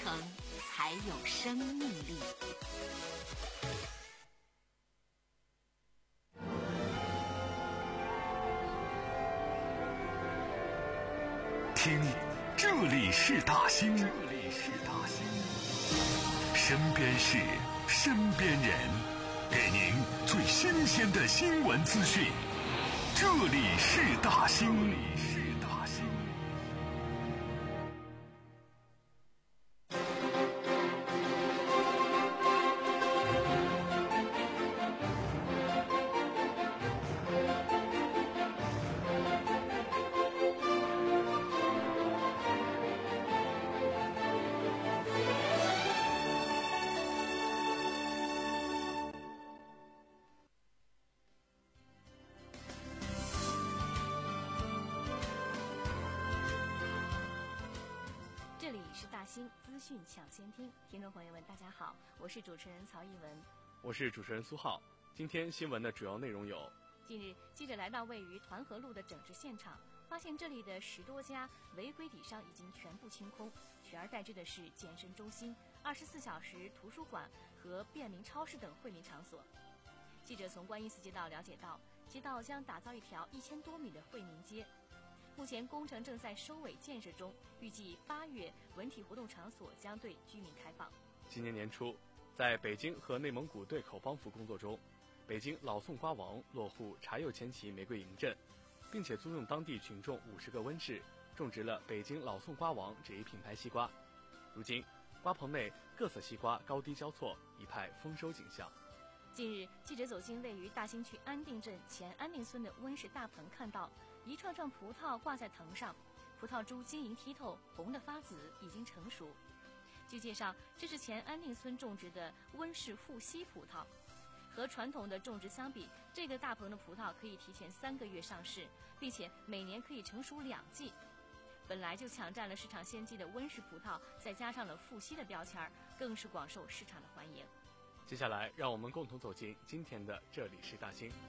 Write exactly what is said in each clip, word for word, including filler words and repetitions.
诚才有生命力。 听，这里是大兴，这里是大兴，身边事，身边人，给您最新鲜的新闻资讯。这里是大兴，这里是大兴。 这里是大兴资讯抢先听，听众朋友们大家好，我是主持人曹艺文， 我是主持人苏浩。今天新闻的主要内容有： 近日，记者来到位于团河路的整治现场，发现这里的十多家违规底商已经全部清空，取而代之的是健身中心、二十四小时图书馆和便民超市等惠民场所。记者从观音寺街道了解到，街道将打造一条一千多米的惠民街。目前工程正在收尾建设中，预计八月文体活动场所将对居民开放。 今年年初，在北京和内蒙古对口帮扶工作中，北京老宋瓜王落户茶釉前旗玫瑰营镇，并且租用当地群众五十个温室，种植了北京老宋瓜王这一品牌西瓜。如今，瓜棚内各色西瓜高低交错，一派丰收景象。 近日，记者走进位于大兴区安定镇前安定村的温室大棚，看到一串串葡萄挂在藤上，葡萄株晶莹剔透，红的发紫，已经成熟。据介绍，这是前安定村种植的温室富硒葡萄。和传统的种植相比，这个大棚的葡萄可以提前三个月上市，并且每年可以成熟两季。本来就抢占了市场先机的温室葡萄，再加上了富硒的标签，更是广受市场的欢迎。 接下来，让我们共同走进今天的这里是大兴。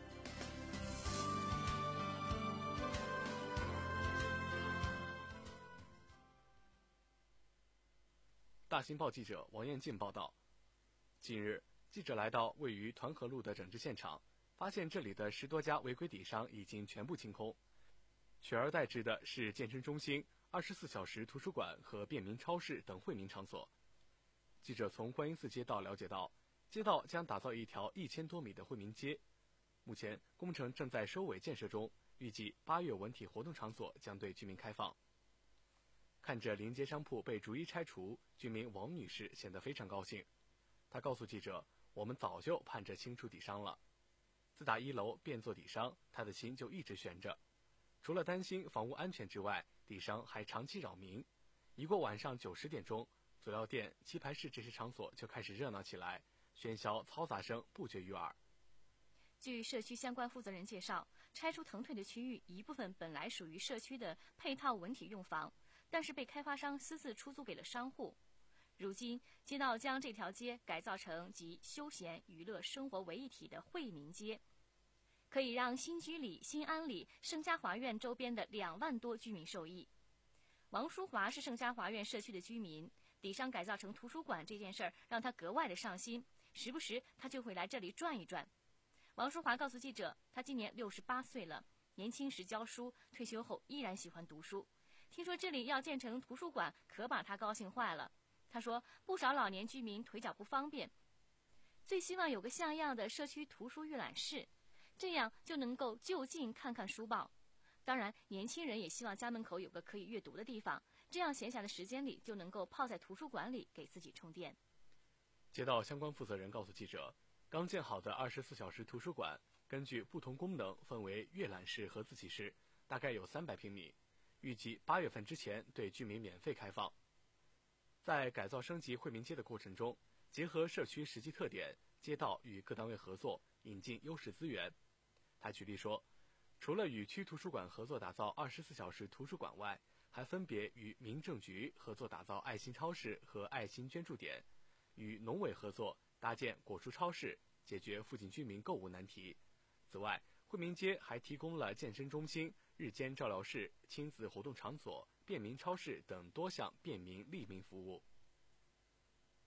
大兴报记者王彦进报道，近日，记者来到位于团河路的整治现场，发现这里的十多家违规底商已经全部清空，取而代之的是健身中心、二十四小时图书馆和便民超市等惠民场所。记者从观音寺街道了解到，街道将打造一条一千多米的惠民街，目前工程正在收尾建设中，预计八月文体活动场所将对居民开放。看着临街商铺被逐一拆除，居民王女士显得非常高兴。她告诉记者，我们早就盼着清除底商了。自打一楼变做底商，她的心就一直悬着。除了担心房屋安全之外，底商还长期扰民。一过晚上九十点钟，佐料店、棋牌室这些场所就开始热闹起来，喧嚣嘈杂声不绝于耳。 据社区相关负责人介绍，拆除腾退的区域一部分本来属于社区的配套文体用房，但是被开发商私自出租给了商户。如今，街道将这条街改造成集休闲、娱乐、生活为一体的惠民街，可以让新居里、新安里、盛嘉华苑周边的两万多居民受益。王淑华是盛嘉华苑社区的居民，底商改造成图书馆这件事儿让他格外的上心，时不时他就会来这里转一转。王淑华告诉记者，他今年六十八岁了，年轻时教书，退休后依然喜欢读书。听说这里要建成图书馆，可把他高兴坏了。他说，不少老年居民腿脚不方便，最希望有个像样的社区图书阅览室，这样就能够就近看看书报。当然，年轻人也希望家门口有个可以阅读的地方，这样闲暇的时间里就能够泡在图书馆里给自己充电。 街道相关负责人告诉记者，刚建好的二十四小时图书馆，根据不同功能分为阅览室和自习室，大概有三百平米，预计八月份之前对居民免费开放。在改造升级惠民街的过程中，结合社区实际特点，街道与各单位合作，引进优势资源。他举例说，除了与区图书馆合作打造二十四小时图书馆外，还分别与民政局合作打造爱心超市和爱心捐助点，与农委合作搭建果蔬超市，解决附近居民购物难题。此外，惠民街还提供了健身中心、日间照料室、亲子活动场所、便民超市等多项便民利民服务。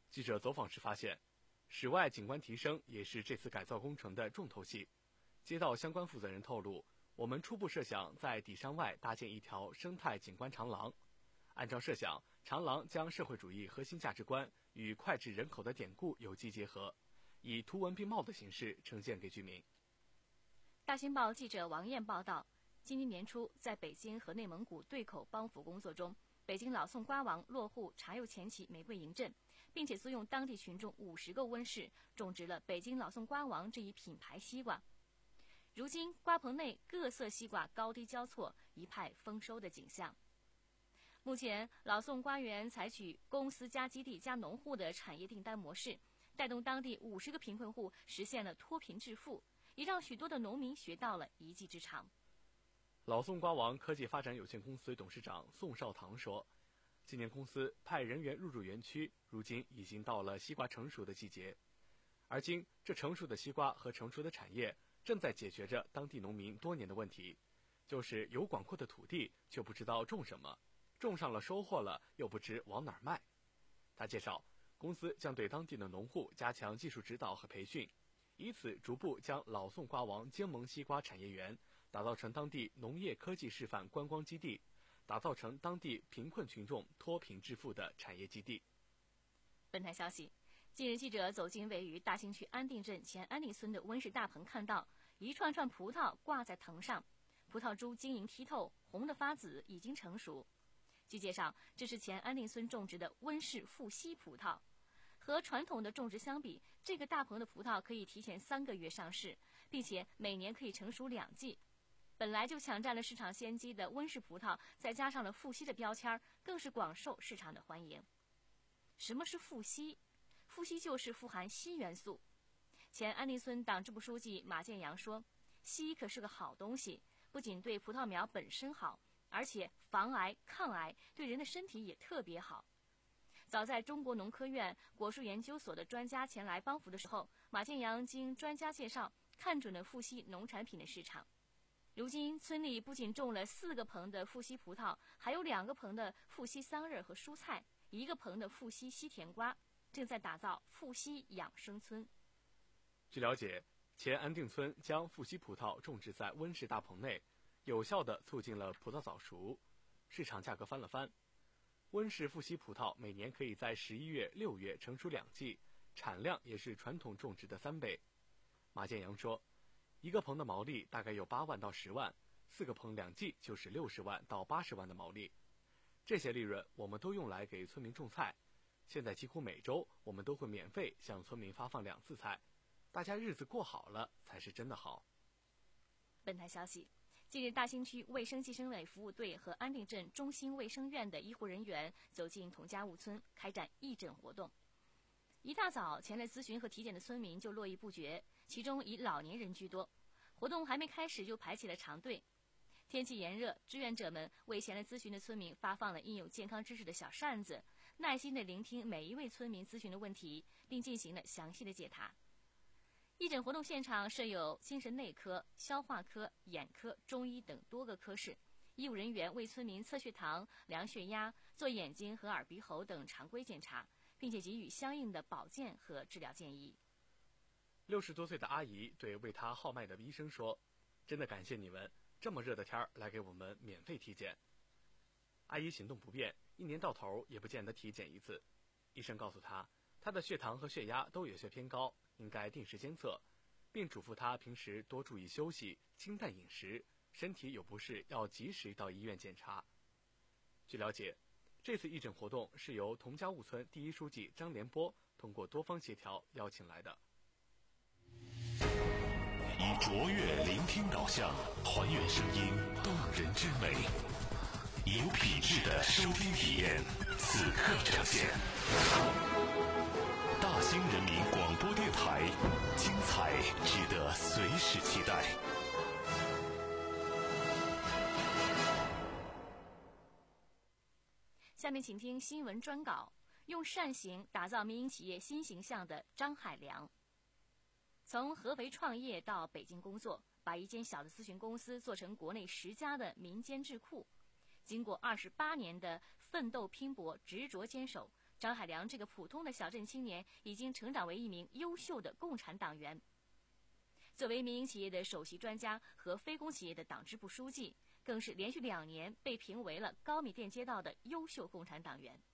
记者走访时发现，室外景观提升也是这次改造工程的重头戏。街道相关负责人透露，我们初步设想在底商外搭建一条生态景观长廊，按照设想，长廊将社会主义核心价值观与脍炙人口的典故有机结合，以图文并茂的形式呈现给居民。 大新报记者王艳报道，今年年初，在北京和内蒙古对口帮扶工作中，北京老宋瓜王落户茶釉前旗玫瑰营镇，并且租用当地群众五十个温室，种植了北京老宋瓜王这一品牌西瓜。如今，瓜棚内各色西瓜高低交错，一派丰收的景象。目前，老宋瓜园采取公司加基地加农户的产业订单模式，带动当地五十个贫困户实现了脱贫致富，也让许多的农民学到了一技之长。 老宋瓜王科技发展有限公司董事长宋少堂说，今年公司派人员入驻园区，如今已经到了西瓜成熟的季节，而今这成熟的西瓜和成熟的产业正在解决着当地农民多年的问题，就是有广阔的土地却不知道种什么，种上了收获了又不知往哪儿卖。他介绍，公司将对当地的农户加强技术指导和培训，以此逐步将老宋瓜王精萌西瓜产业园打造成当地农业科技示范观光基地，打造成当地贫困群众脱贫致富的产业基地。 本台消息，近日记者走进位于大兴区安定镇前安定村的温室大棚，看到一串串葡萄挂在藤上，葡萄珠晶莹剔透，红得发紫，已经成熟。据介绍，这是前安定村种植的温室富硒葡萄。和传统的种植相比，这个大棚的葡萄可以提前三个月上市，并且每年可以成熟两季。本来就抢占了市场先机的温室葡萄，再加上了富硒的标签，更是广受市场的欢迎。什么是富硒？富硒就是富含硒元素。前安定村党支部书记马建阳说，硒可是个好东西，不仅对葡萄苗本身好，而且防癌抗癌，对人的身体也特别好。早在中国农科院果树研究所的专家前来帮扶的时候，马建阳经专家介绍，看准了富硒农产品的市场。如今村里不仅种了四个棚的富硒葡萄，还有两个棚的富硒桑葚和蔬菜，一个棚的富硒西甜瓜，正在打造富硒养生村。 据了解，前安定村将富硒葡萄种植在温室大棚内，有效地促进了葡萄早熟，市场价格翻了番。温室富硒葡萄每年可以在十一月、六月成熟两季，产量也是传统种植的三倍。马建阳说，一个棚的毛利大概有八万到十万，四个棚两季就是六十万到八十万的毛利。这些利润我们都用来给村民种菜，现在几乎每周我们都会免费向村民发放两次菜，大家日子过好了才是真的好。 本台消息，近日大兴区卫生计生委服务队和安定镇中心卫生院的医护人员走进同家务村，开展义诊活动。一大早前来咨询和体检的村民就络绎不绝，其中以老年人居多。活动还没开始就排起了长队。天气炎热，志愿者们为前来咨询的村民发放了印有健康知识的小扇子，耐心地聆听每一位村民咨询的问题，并进行了详细的解答。义诊活动现场设有精神内科、消化科、眼科、中医等多个科室，医务人员为村民测血糖、量血压、做眼睛和耳鼻喉等常规检查，并且给予相应的保健和治疗建议。 六十多岁的阿姨对为她号脉的医生说，真的感谢你们，这么热的天儿来给我们免费体检。阿姨行动不便，一年到头也不见得体检一次。医生告诉她，她的血糖和血压都有些偏高，应该定时监测，并嘱咐她平时多注意休息，清淡饮食，身体有不适要及时到医院检查。据了解，这次义诊活动是由同家务村第一书记张连波通过多方协调邀请来的。 以卓越聆听导向，还原声音动人之美，有品质的收听体验，此刻呈现。大兴人民广播电台，精彩值得随时期待。 下面请听新闻专稿，用善行打造民营企业新形象的张海良。从合肥创业到北京工作，把一间小的咨询公司做成国内十家的民间智库。经过二十八年的奋斗拼搏、执着坚守， 张海良这个普通的小镇青年已经成长为一名优秀的共产党员。作为民营企业的首席专家和非公企业的党支部书记，更是连续两年被评为了高米店街道的优秀共产党员。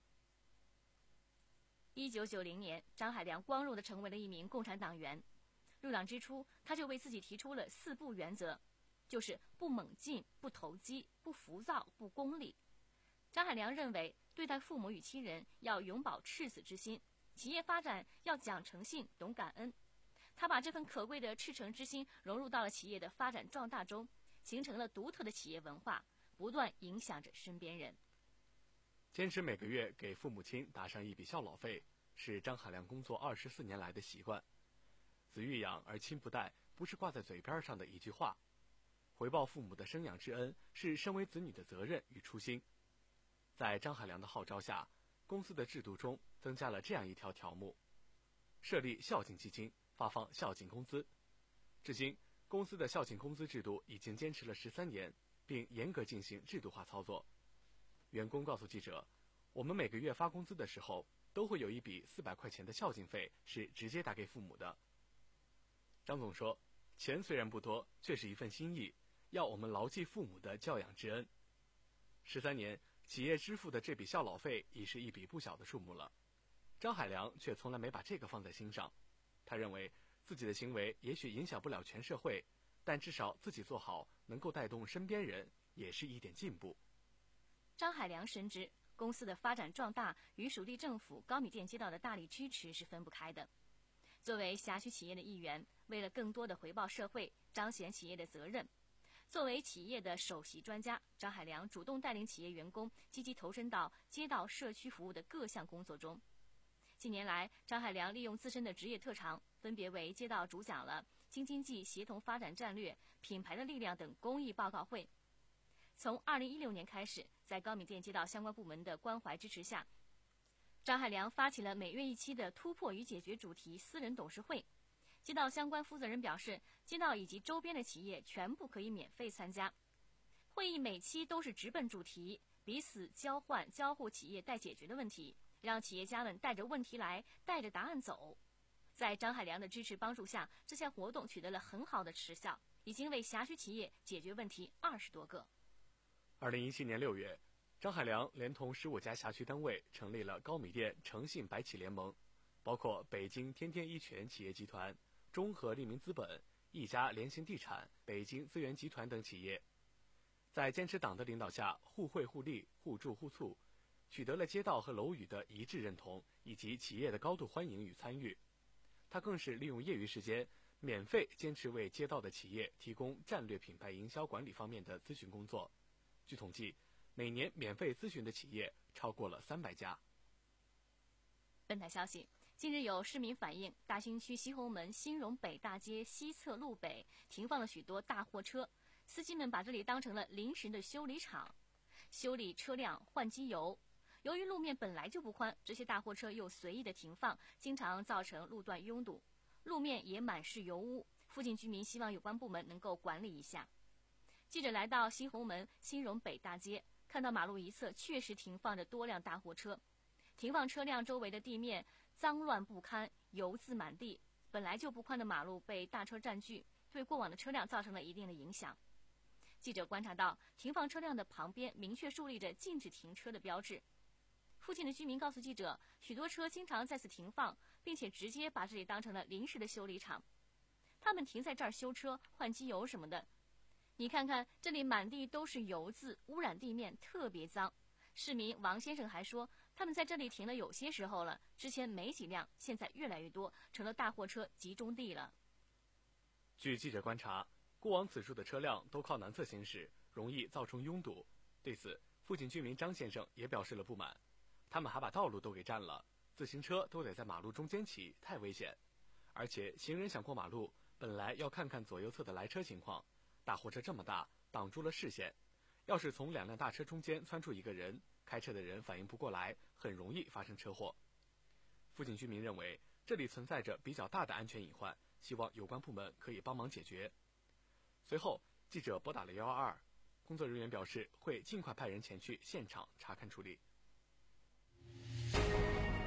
一九九零年，张海良光荣地成为了一名共产党员。入党之初，他就为自己提出了四不原则，就是不猛进、不投机、不浮躁、不功利。张海良认为，对待父母与亲人要永葆赤子之心，企业发展要讲诚信、懂感恩。他把这份可贵的赤诚之心融入到了企业的发展壮大中，形成了独特的企业文化，不断影响着身边人。 坚持每个月给父母亲打上一笔孝老费，是张海良工作二十四年来的习惯。子欲养而亲不待，不是挂在嘴边上的一句话。回报父母的生养之恩，是身为子女的责任与初心。在张海良的号召下，公司的制度中增加了这样一条条目：设立孝敬基金，发放孝敬工资。至今，公司的孝敬工资制度已经坚持了十三年，并严格进行制度化操作。员工告诉记者，我们每个月发工资的时候，都会有一笔四百块钱的孝敬费是直接打给父母的。张总说，钱虽然不多，却是一份心意，要我们牢记父母的教养之恩。十三年，企业支付的这笔孝老费已是一笔不小的数目了。张海良却从来没把这个放在心上。他认为自己的行为也许影响不了全社会，但至少自己做好，能够带动身边人，也是一点进步。 张海良深知，公司的发展壮大与属地政府高米店街道的大力支持是分不开的。作为辖区企业的一员，为了更多的回报社会，彰显企业的责任，作为企业的首席专家，张海良主动带领企业员工积极投身到街道社区服务的各项工作中。近年来，张海良利用自身的职业特长，分别为街道主讲了京津冀协同发展战略、品牌的力量等公益报告会。从二零一六年开始，在高米店街道相关部门的关怀支持下，张海良发起了每月一期的突破与解决主题私人董事会。街道相关负责人表示，街道以及周边的企业全部可以免费参加。会议每期都是直奔主题，彼此交换交互企业待解决的问题，让企业家们带着问题来，带着答案走。在张海良的支持帮助下，这项活动取得了很好的成效，已经为辖区企业解决问题二十多个。 二零一七年六月，张海良连同十五家辖区单位成立了高米店诚信百企联盟，包括北京天天一拳企业集团、中和利民资本、一家联行地产、北京资源集团等企业。在坚持党的领导下，互惠互利、互助互促，取得了街道和楼宇的一致认同，以及企业的高度欢迎与参与。他更是利用业余时间，免费坚持为街道的企业提供战略品牌营销管理方面的咨询工作。据统计，每年免费咨询的企业超过了三百家。 本台消息，近日有市民反映，大兴区西红门新荣北大街西侧路北停放了许多大货车，司机们把这里当成了临时的修理厂，修理车辆、换机油。由于路面本来就不宽，这些大货车又随意的停放，经常造成路段拥堵，路面也满是油污。附近居民希望有关部门能够管理一下。记者来到西红门新荣北大街，看到马路一侧确实停放着多辆大货车，停放车辆周围的地面脏乱不堪，油渍满地，本来就不宽的马路被大车占据，对过往的车辆造成了一定的影响。记者观察到，停放车辆的旁边明确树立着禁止停车的标志。附近的居民告诉记者，许多车经常在此停放，并且直接把这里当成了临时的修理厂。他们停在这儿修车、换机油什么的。你看看，这里满地都是油渍，污染地面，特别脏。市民王先生还说，他们在这里停了有些时候了，之前没几辆，现在越来越多，成了大货车集中地了。 据记者观察，过往此处的车辆都靠南侧行驶，容易造成拥堵。对此，附近居民张先生也表示了不满。他们还把道路都给占了，自行车都得在马路中间骑，太危险。而且行人想过马路，本来要看看左右侧的来车情况，大货车这么大，挡住了视线。要是从两辆大车中间窜出一个人，开车的人反应不过来，很容易发生车祸。附近居民认为这里存在着比较大的安全隐患，希望有关部门可以帮忙解决。随后，记者拨打了一一二，工作人员表示会尽快派人前去现场查看处理。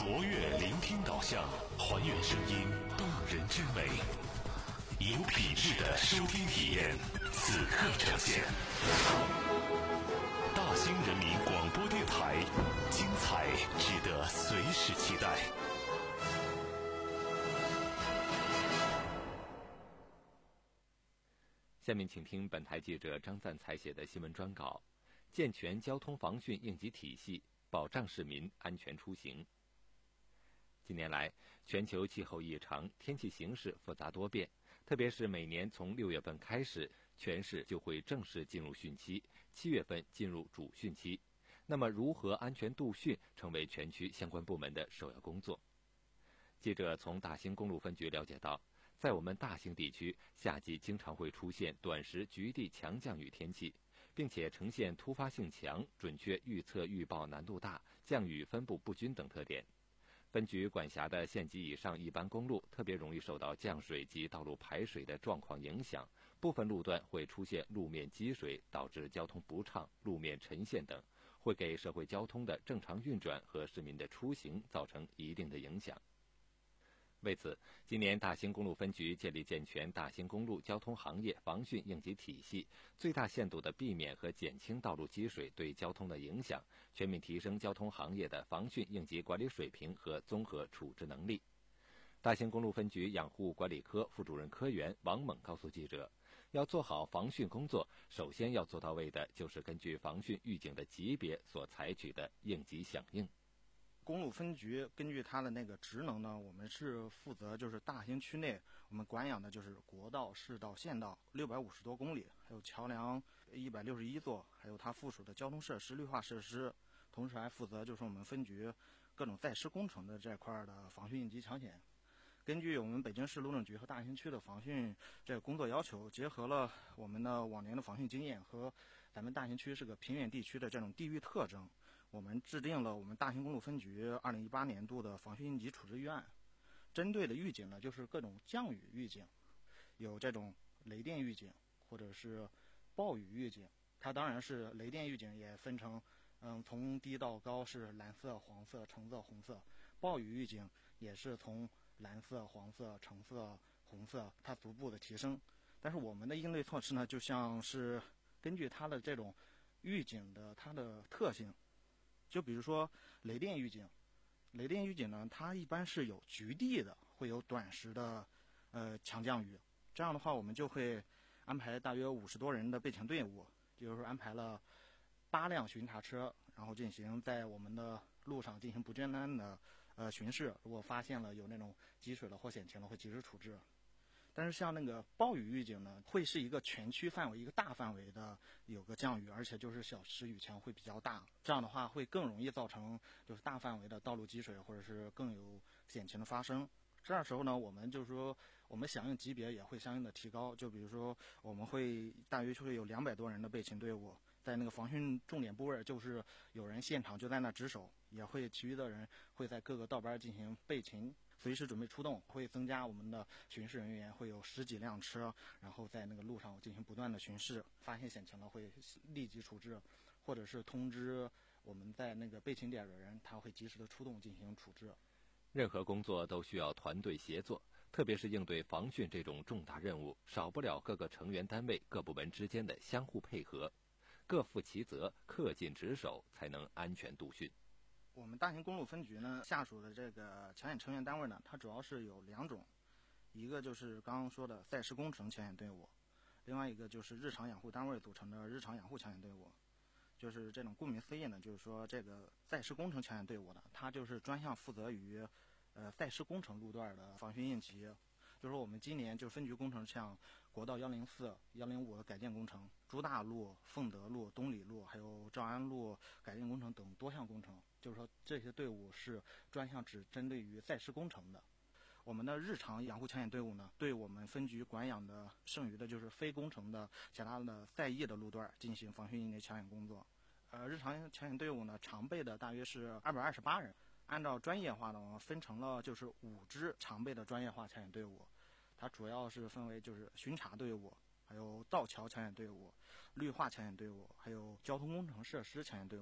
活跃聆听导向，还原声音动人之美，有品质的收听体验，此刻呈现。大兴人民广播电台，精彩值得随时期待。 下面请听本台记者张赞才写的新闻专稿：健全交通防汛应急体系，保障市民安全出行。近年来，全球气候异常，天气形势复杂多变，特别是每年从六月份开始，全市就会正式进入汛期，七月份进入主汛期。那么，如何安全度汛，成为全区相关部门的首要工作。记者从大兴公路分局了解到，在我们大兴地区，夏季经常会出现短时局地强降雨天气，并且呈现突发性强、准确预测预报难度大、降雨分布不均等特点。分局管辖的县级以上一般公路特别容易受到降水及道路排水的状况影响，部分路段会出现路面积水，导致交通不畅、路面沉陷等，会给社会交通的正常运转和市民的出行造成一定的影响。为此，今年大兴公路分局建立健全大兴公路交通行业防汛应急体系，最大限度地避免和减轻道路积水对交通的影响，全面提升交通行业的防汛应急管理水平和综合处置能力。大兴公路分局养护管理科副主任科员王猛告诉记者，要做好防汛工作，首先要做到位的就是根据防汛预警的级别所采取的应急响应。 公路分局根据它的那个职能呢，我们是负责就是大兴区内我们管养的就是国道、市道、县道六百五十多公里，还有桥梁一百六十一座，还有它附属的交通设施、绿化设施，同时还负责就是我们分局各种在施工程的这块的防汛应急抢险。根据我们北京市路政局和大兴区的防汛这个工作要求，结合了我们的往年的防汛经验和咱们大兴区是个平原地区的这种地域特征，我们制定了我们大兴公路分局二零一八年度的防汛应急处置预案。针对的预警呢，就是各种降雨预警，有这种雷电预警或者是暴雨预警。它当然是雷电预警也分成嗯从低到高是蓝色、黄色、橙色、红色，暴雨预警也是从蓝色、黄色、橙色、红色，它逐步的提升。但是我们的应对措施呢，就像是根据它的这种预警的它的特性，就比如说雷电预警，雷电预警呢，它一般是有局地的，会有短时的呃强降雨。这样的话，我们就会安排大约五十多人的备勤队伍，就是安排了八辆巡查车，然后进行在我们的路上进行不间断的呃巡视，如果发现了有那种积水了或险情了，会及时处置。但是像那个暴雨预警呢，会是一个全区范围、一个大范围的有个降雨，而且就是小时雨强会比较大，这样的话会更容易造成就是大范围的道路积水，或者是更有险情的发生。这样时候呢，我们就是说我们响应级别也会相应的提高，就比如说我们会大约就会有两百多人的备勤队伍，在那个防汛重点部位，就是有人现场就在那值守，也会其余的人会在各个道班进行备勤，随时准备出动，会增加我们的巡视人员，会有十几辆车，然后在那个路上进行不断的巡视，发现险情了会立即处置，或者是通知我们在那个备勤点的人，他会及时的出动进行处置。 任何工作都需要团队协作，特别是应对防汛这种重大任务，少不了各个成员单位、各部门之间的相互配合，各负其责，恪尽职守，才能安全度汛。 我们大兴公路分局呢，下属的这个抢险成员单位呢，它主要是有两种，一个就是刚刚说的在施工程抢险队伍，另外一个就是日常养护单位组成的日常养护抢险队伍。就是这种顾名思义呢，就是说这个在施工程抢险队伍呢，它就是专项负责于呃在施工程路段的防汛应急。就是说我们今年就分局工程像国道一零四、一零五的改建工程、朱大路、凤德路、东里路，还有兆安路改建工程等多项工程，就是说这些队伍是专项只针对于在施工程的。我们的日常养护抢险队伍呢，对我们分局管养的剩余的就是非工程的其他的在役的路段进行防汛应急抢险工作。呃，日常抢险队伍呢，常备的大约是二百二十八人，按照专业化呢，分成了就是五支常备的专业化抢险队伍，它主要是分为就是巡查队伍，还有道桥抢险队伍、绿化抢险队伍，还有交通工程设施抢险队伍。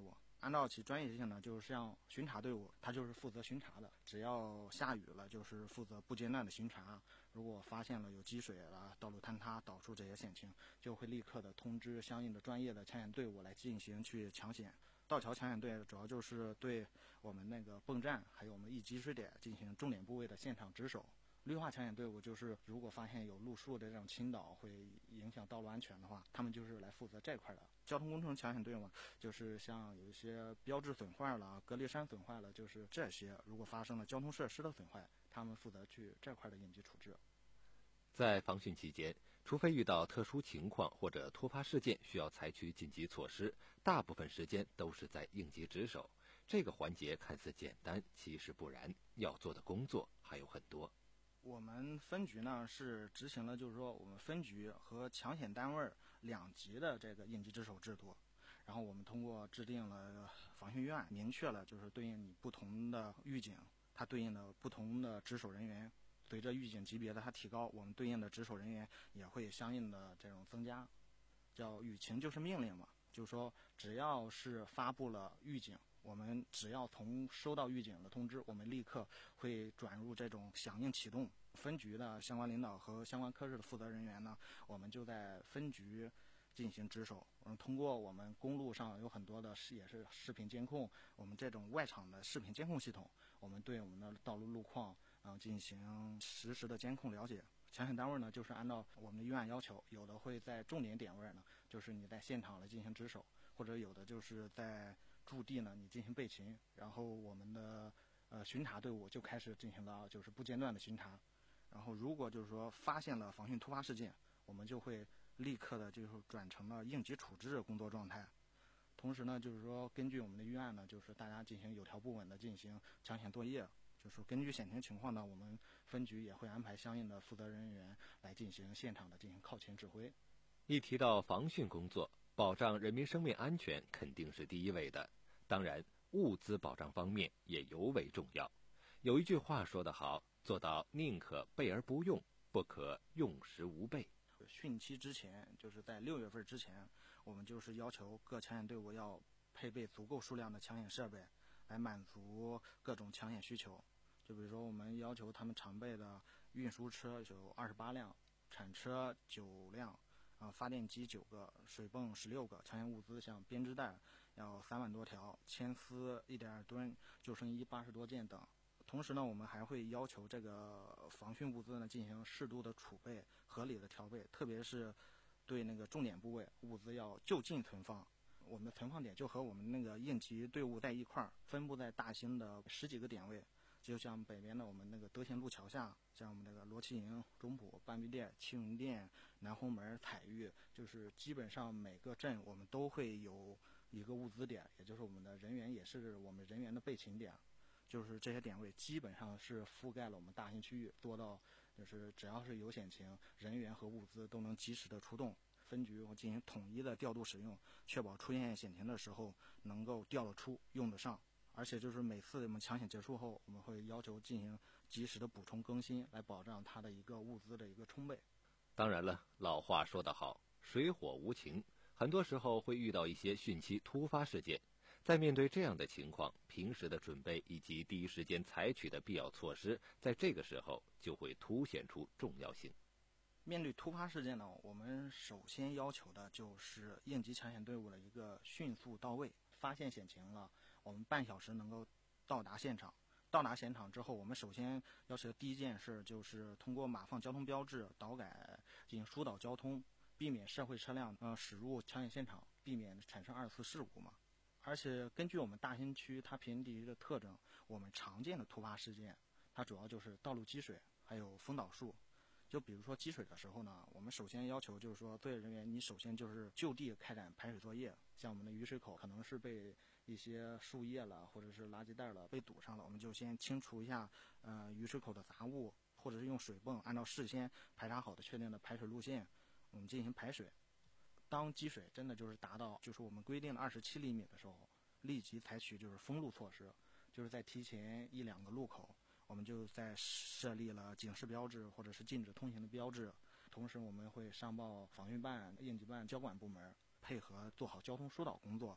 按照其专业性呢，就是像巡查队伍，他就是负责巡查的，只要下雨了，就是负责不间断的巡查。如果发现了有积水了、道路坍塌、倒树这些险情，就会立刻的通知相应的专业的抢险队伍来进行去抢险。道桥抢险队主要就是对我们那个泵站还有我们易积水点进行重点部位的现场值守。绿化抢险队伍就是如果发现有路树的这种倾倒会影响道路安全的话，他们就是来负责这块的。交通工程抢险队伍就是像有一些标志损坏了、隔离衫损坏了，就是这些如果发生了交通设施的损坏，他们负责去这块的应急处置。 在防汛期间，除非遇到特殊情况或者突发事件需要采取紧急措施，大部分时间都是在应急值守。这个环节看似简单，其实不然，要做的工作还有很多。 我们分局呢是执行了，就是说我们分局和抢险单位两级的这个应急值守制度，然后我们通过制定了防汛预案，明确了就是对应你不同的预警，它对应的不同的值守人员，随着预警级别的它提高，我们对应的值守人员也会相应的这种增加，叫雨情就是命令嘛，就是说只要是发布了预警，我们只要从收到预警的通知，我们立刻会转入这种响应启动。分局的相关领导和相关科室的负责人员呢，我们就在分局进行值守。嗯，通过我们公路上有很多的也是视频监控，我们这种外场的视频监控系统，我们对我们的道路路况嗯进行实时的监控了解。抢险单位呢，就是按照我们的预案要求，有的会在重点点位呢，就是你在现场来进行值守，或者有的就是在驻地呢你进行备勤，然后我们的呃巡查队伍就开始进行了就是不间断的巡查。然后如果就是说发现了防汛突发事件，我们就会立刻的就是转成了应急处置工作状态。同时呢，就是说根据我们的预案呢，就是大家进行有条不紊的进行抢险作业。就是根据险情情况呢，我们分局也会安排相应的负责人员来进行现场的进行靠前指挥。 一提到防汛工作，保障人民生命安全肯定是第一位的，当然物资保障方面也尤为重要。有一句话说得好，做到宁可备而不用，不可用时无备。 汛期之前，就是在六月份之前，我们就是要求各抢险队伍要配备足够数量的抢险设备，来满足各种抢险需求。就比如说，我们要求他们常备的运输车有二十八辆，铲车九辆，啊，发电机九个，水泵十六个，抢险物资像编织袋要三万多条，铅丝一点二吨，救生衣八十多件等。同时呢，我们还会要求这个防汛物资呢进行适度的储备、合理的调备，特别是对那个重点部位物资要就近存放。我们的存放点就和我们那个应急队伍在一块儿，分布在大兴的十几个点位。就像北边的我们那个德贤路桥下，像我们那个罗旗营、中埔、半壁店、青云店、南红门、彩玉，就是基本上每个镇我们都会有一个物资点，也就是我们的人员也是我们人员的备勤点。就是这些点位基本上是覆盖了我们大兴区域，做到就是只要是有险情，人员和物资都能及时的出动，分局会进行统一的调度使用，确保出现险情的时候能够调得出、用得上。而且就是每次我们抢险结束后，我们会要求进行及时的补充更新，来保障它的一个物资的一个充备。 当然了，老话说得好，水火无情，很多时候会遇到一些汛期突发事件。在面对这样的情况，平时的准备以及第一时间采取的必要措施，在这个时候就会凸显出重要性。 面对突发事件呢，我们首先要求的就是应急抢险队伍的一个迅速到位。发现险情了，我们半小时能够到达现场。到达现场之后，我们首先要求的第一件事就是通过码放交通标志、导改进行疏导交通，避免社会车辆呃驶入抢险现场，避免产生二次事故嘛。而且根据我们大兴区它平地的特征，我们常见的突发事件，它主要就是道路积水，还有风倒树。就比如说积水的时候呢，我们首先要求就是说，作业人员你首先就是就地开展排水作业。像我们的雨水口可能是被一些树叶了，或者是垃圾袋了被堵上了，我们就先清除一下呃雨水口的杂物，或者是用水泵按照事先排查好的确定的排水路线，我们进行排水。当积水真的就是达到就是我们规定的二十七厘米的时候，立即采取就是封路措施，就是在提前一两个路口，我们就在设立了警示标志或者是禁止通行的标志。同时我们会上报防汛办、应急办、交管部门，配合做好交通疏导工作。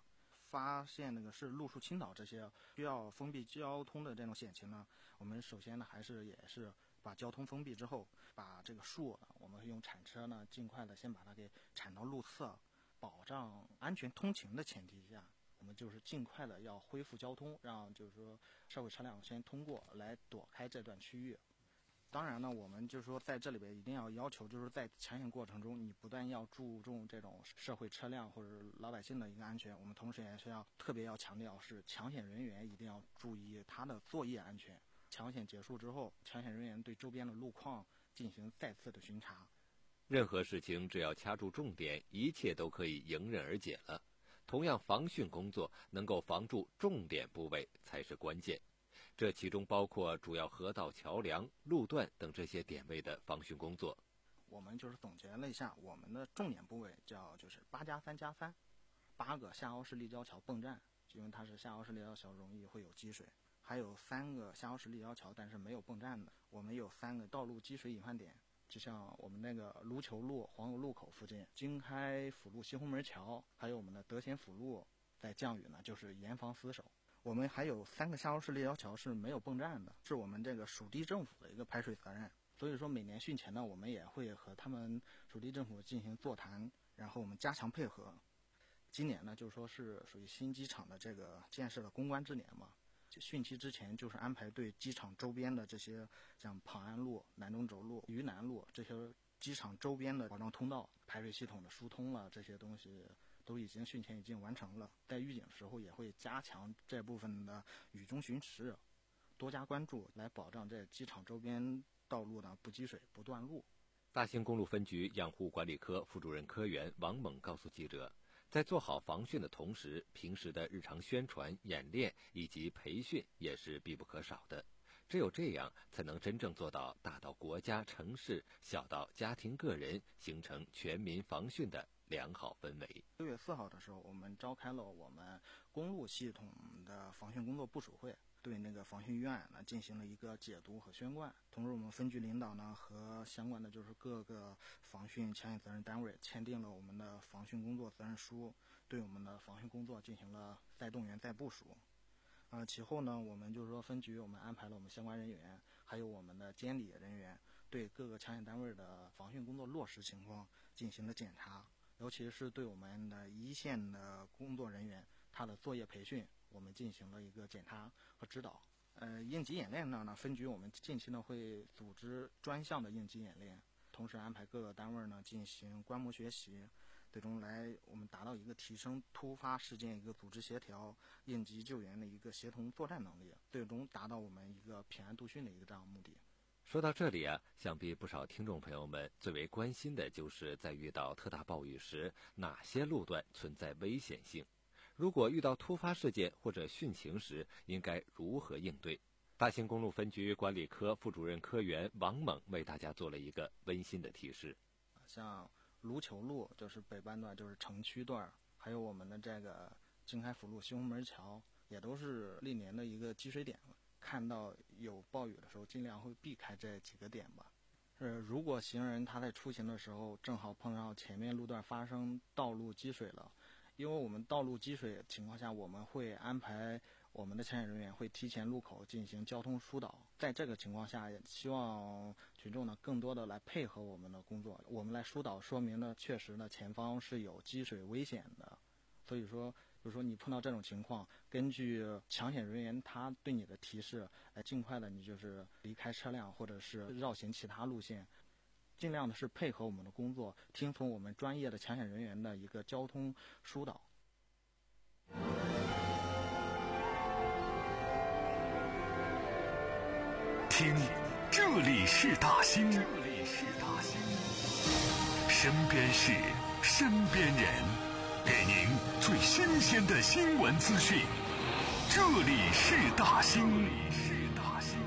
发现那个是路树倾倒这些需要封闭交通的这种险情呢，我们首先呢还是也是把交通封闭之后，把这个树我们用铲车呢尽快的先把它给铲到路侧，保障安全通行的前提下，我们就是尽快的要恢复交通，让就是说社会车辆先通过来躲开这段区域。当然呢，我们就是说在这里边一定要要求，就是在抢险过程中，你不但要注重这种社会车辆或者老百姓的一个安全，我们同时也是要特别要强调是抢险人员一定要注意他的作业安全。抢险结束之后，抢险人员对周边的路况进行再次的巡查。 任何事情只要掐住重点，一切都可以迎刃而解了。同样，防汛工作能够防住重点部位才是关键。这其中包括主要河道、桥梁、路段等这些点位的防汛工作。 我们就是总结了一下，我们的重点部位叫就是八加三加三，八个下凹式立交桥泵站，因为它是下凹式立交桥容易会有积水；还有三个下凹式立交桥，但是没有泵站的。我们有三个道路积水隐患点，就像我们那个卢球路黄油路口附近、经开辅路西红门桥，还有我们的德贤辅路，在降雨呢就是严防死守。我们还有三个下凹式立交桥是没有泵站的，是我们这个属地政府的一个排水责任。所以说每年汛前呢，我们也会和他们属地政府进行座谈，然后我们加强配合。今年呢，就是说是属于新机场的这个建设的攻关之年嘛，汛期之前就是安排对机场周边的这些像庞安路、南中轴路、渝南路这些机场周边的保障通道、排水系统的疏通了，这些东西都已经汛前已经完成了。在预警的时候也会加强这部分的雨中巡视，多加关注，来保障这机场周边道路呢不积水不断路。 大兴公路分局养护管理科副主任科员王猛告诉记者，在做好防汛的同时，平时的日常宣传、演练以及培训也是必不可少的。只有这样，才能真正做到大到国家、城市，小到家庭、个人，形成全民防汛的良好氛围。 六月四号的时候，我们召开了我们公路系统的防汛工作部署会，对那个防汛预案呢进行了一个解读和宣贯。同时，我们分局领导呢和相关的就是各个防汛抢险责任单位签订了我们的防汛工作责任书，对我们的防汛工作进行了再动员、再部署。呃，其后呢，我们就是说分局我们安排了我们相关人员，还有我们的监理人员，对各个抢险单位的防汛工作落实情况进行了检查，尤其是对我们的一线的工作人员，他的作业培训，我们进行了一个检查和指导。呃，应急演练那呢，分局我们近期呢会组织专项的应急演练，同时安排各个单位呢进行观摩学习。最终来我们达到一个提升突发事件一个组织协调、应急救援的一个协同作战能力，最终达到我们一个平安度汛的一个这样目的。 说到这里啊，想必不少听众朋友们最为关心的就是在遇到特大暴雨时，哪些路段存在危险性？如果遇到突发事件或者汛情时，应该如何应对？大兴公路分局管理科副主任科员王猛为大家做了一个温馨的提示。 像卢球路就是北半段，就是城区段，还有我们的这个经开辅路西红门桥，也都是历年的一个积水点。看到有暴雨的时候，尽量会避开这几个点吧。呃，如果行人他在出行的时候，正好碰到前面路段发生道路积水了，因为我们道路积水情况下，我们会安排我们的抢险人员会提前路口进行交通疏导。在这个情况下，也希望群众呢更多的来配合我们的工作，我们来疏导，说明呢确实呢前方是有积水危险的。所以说，就是说你碰到这种情况，根据抢险人员他对你的提示，来尽快的你就是离开车辆，或者是绕行其他路线，尽量的是配合我们的工作，听从我们专业的抢险人员的一个交通疏导。 听，这里是大兴，这里是大兴，身边事，身边人，给您最新鲜的新闻资讯。这里是大兴，这里是大兴。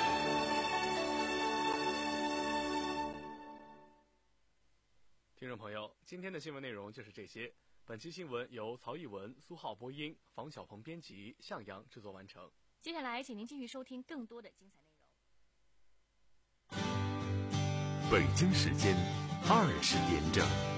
听众朋友。 今天的新闻内容就是这些。本期新闻由曹义文、苏浩播音，房小鹏编辑，向阳制作完成。 接下来，请您继续收听更多的精彩内容。 北京时间二十点整。